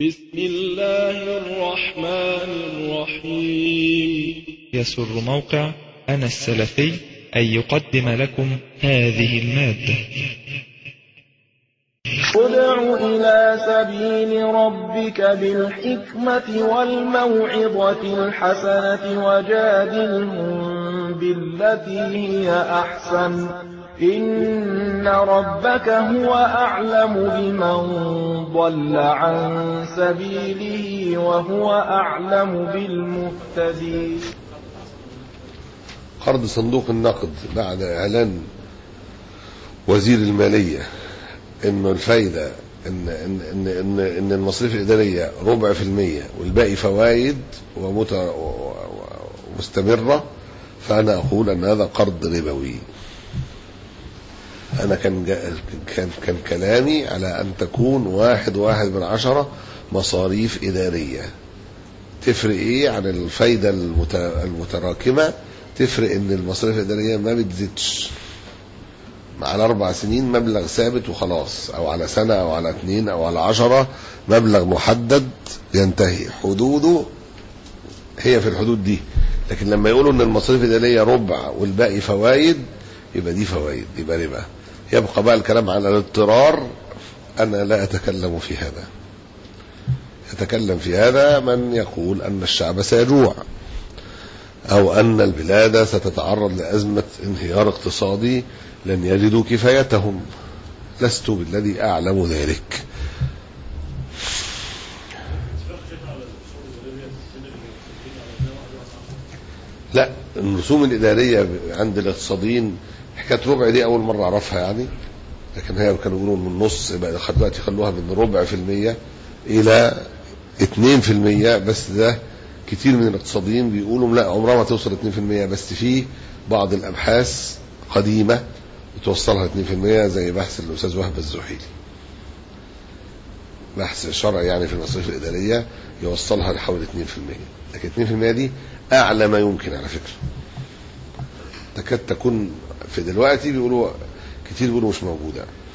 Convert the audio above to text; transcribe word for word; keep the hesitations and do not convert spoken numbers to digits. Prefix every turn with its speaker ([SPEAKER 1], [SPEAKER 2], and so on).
[SPEAKER 1] بسم الله الرحمن الرحيم.
[SPEAKER 2] يسر موقع أنا السلفي أن يقدم لكم هذه المادة.
[SPEAKER 3] ادع إلى سبيل ربك بالحكمة والموعظة الحسنة وجادلهم بالتي هي أحسن إن ربك هو أعلم بمن ضل عن سبيله وهو أعلم بالمهتدين.
[SPEAKER 4] قرض صندوق النقد بعد إعلان وزير المالية إنه الفايدة إن إن إن إن, إن المصاريف الإدارية ربع في المية والباقي فوائد ومستمرة، فأنا أقول أن هذا قرض ربوي. أنا كان كان كان كلامي على أن تكون واحد واحد من عشرة مصاريف إدارية. تفرق إيه عن الفايدة المتراكمة؟ تفرق إن المصاريف الإدارية ما بتزيدش على أربع سنين مبلغ ثابت وخلاص، أو على سنة أو على اثنين أو على عشرة مبلغ محدد ينتهي حدوده هي في الحدود دي. لكن لما يقولوا إن المصاريف الإدارية ربع والباقي فوائد، يبقى دي فوائد، يبقى ربا. يبقى بقى الكلام على الاضطرار، أنا لا أتكلم في هذا. يتكلم في هذا من يقول أن الشعب سيجوع أو أن البلاد ستتعرض لأزمة انهيار اقتصادي لن يجدوا كفايتهم. لست بالذي أعلم ذلك. لا، الرسوم الإدارية عند الاقتصاديين حكاية ربع دي أول مرة أعرفها يعني، لكن هي كانوا يقولون من نص، بقى دلوقتي خلوها من ربع في المية إلى اتنين في المية. بس ده كتير من الاقتصاديين بيقولوا لا، عمرها ما توصل اتنين في المية، بس في بعض الأبحاث قديمة بتوصلها اتنين في المية، زي بحث الأستاذ وهب الزحيلي، بحث شرعي يعني في المصاريف الإدارية يوصلها لحوالي اتنين في المية. لكن اتنين في المية دي أعلى ما يمكن على فكرة. تكاد تكون في دلوقتي بيقولوا كتير بيقولوا مش موجودة.